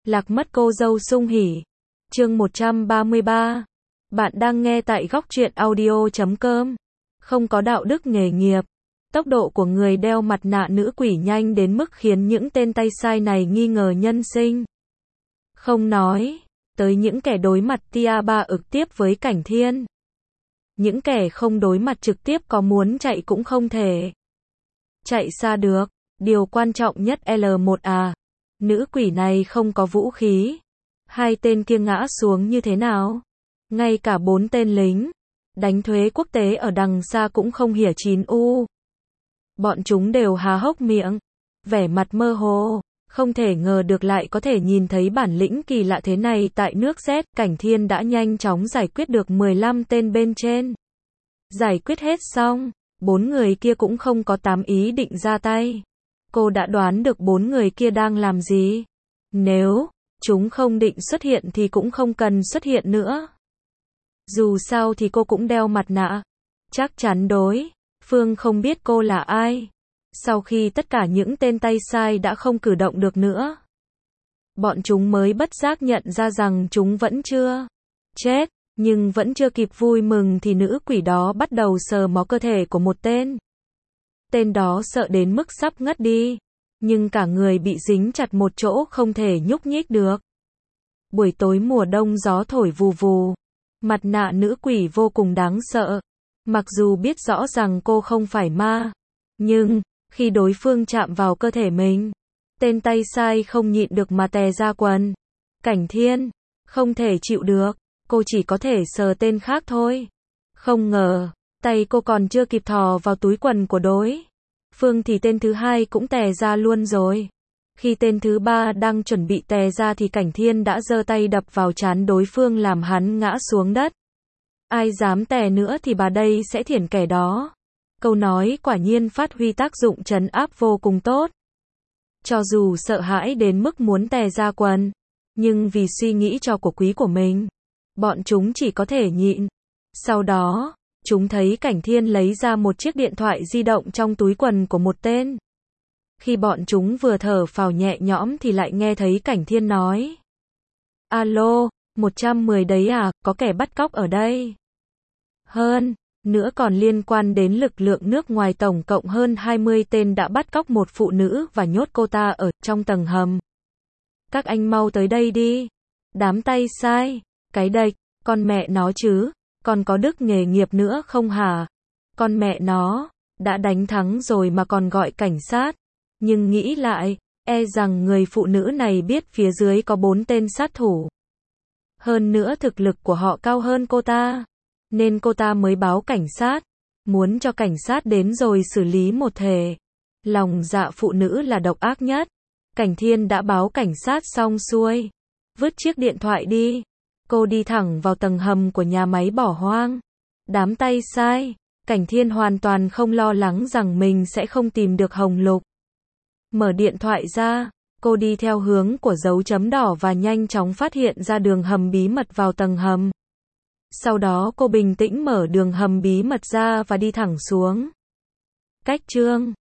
Lạc mất cô dâu sung hỉ. Chương 133. Bạn đang nghe tại góc truyện audio.com. Không có đạo đức nghề nghiệp. Tốc độ của người đeo mặt nạ nữ quỷ nhanh đến mức khiến những tên tay sai này nghi ngờ nhân sinh. Không nói tới những kẻ đối mặt tia ba ực tiếp với Cảnh Thiên. Những kẻ không đối mặt trực tiếp có muốn chạy cũng không thể chạy xa được. Điều quan trọng nhất L1 à. Nữ quỷ này không có vũ khí. Hai tên kia ngã xuống như thế nào? Ngay cả 4 tên lính đánh thuế quốc tế ở đằng xa cũng không hỉa chín u. Bọn chúng đều há hốc miệng, vẻ mặt mơ hồ, không thể ngờ được lại có thể nhìn thấy bản lĩnh kỳ lạ thế này tại nước Z. Cảnh Thiên đã nhanh chóng giải quyết được 15 tên bên trên. Giải quyết hết xong, 4 người kia cũng không có ý định ra tay. Cô đã đoán được 4 người kia đang làm gì. Nếu chúng không định xuất hiện thì cũng không cần xuất hiện nữa. Dù sao thì cô cũng đeo mặt nạ. Chắc chắn đối phương không biết cô là ai. Sau khi tất cả những tên tay sai đã không cử động được nữa, bọn chúng mới bất giác nhận ra rằng chúng vẫn chưa chết, nhưng vẫn chưa kịp vui mừng thì nữ quỷ đó bắt đầu sờ mó cơ thể của một tên. Tên đó sợ đến mức sắp ngất đi, nhưng cả người bị dính chặt một chỗ không thể nhúc nhích được. Buổi tối mùa đông gió thổi vù vù, mặt nạ nữ quỷ vô cùng đáng sợ. Mặc dù biết rõ rằng cô không phải ma, nhưng khi đối phương chạm vào cơ thể mình, tên tay sai không nhịn được mà tè ra quần. Cảnh Thiên không thể chịu được, cô chỉ có thể sờ tên khác thôi. Không ngờ, tay cô còn chưa kịp thò vào túi quần của đối phương thì tên thứ hai cũng tè ra luôn rồi. Khi tên thứ ba đang chuẩn bị tè ra thì Cảnh Thiên đã giơ tay đập vào trán đối phương làm hắn ngã xuống đất. Ai dám tè nữa thì bà đây sẽ thiển kẻ đó. Câu nói quả nhiên phát huy tác dụng trấn áp vô cùng tốt. Cho dù sợ hãi đến mức muốn tè ra quần, nhưng vì suy nghĩ cho của quý của mình, bọn chúng chỉ có thể nhịn. Sau đó, chúng thấy Cảnh Thiên lấy ra một chiếc điện thoại di động trong túi quần của một tên. Khi bọn chúng vừa thở phào nhẹ nhõm thì lại nghe thấy Cảnh Thiên nói: Alo, 110 đấy à, có kẻ bắt cóc ở đây. Hơn nữa còn liên quan đến lực lượng nước ngoài, tổng cộng hơn 20 tên đã bắt cóc một phụ nữ và nhốt cô ta ở trong tầng hầm. Các anh mau tới đây đi. Đám tay sai, cái đệch, con mẹ nó chứ, còn có đức nghề nghiệp nữa không hả? Con mẹ nó, đã đánh thắng rồi mà còn gọi cảnh sát. Nhưng nghĩ lại, e rằng người phụ nữ này biết phía dưới có 4 tên sát thủ. Hơn nữa thực lực của họ cao hơn cô ta, nên cô ta mới báo cảnh sát, muốn cho cảnh sát đến rồi xử lý một thể. Lòng dạ phụ nữ là độc ác nhất. Cảnh Thiên đã báo cảnh sát xong xuôi, vứt chiếc điện thoại đi. Cô đi thẳng vào tầng hầm của nhà máy bỏ hoang. Đám tay sai, Cảnh Thiên hoàn toàn không lo lắng rằng mình sẽ không tìm được Hồng Lục. Mở điện thoại ra, cô đi theo hướng của dấu chấm đỏ và nhanh chóng phát hiện ra đường hầm bí mật vào tầng hầm. Sau đó cô bình tĩnh mở đường hầm bí mật ra và đi thẳng xuống. Cách chương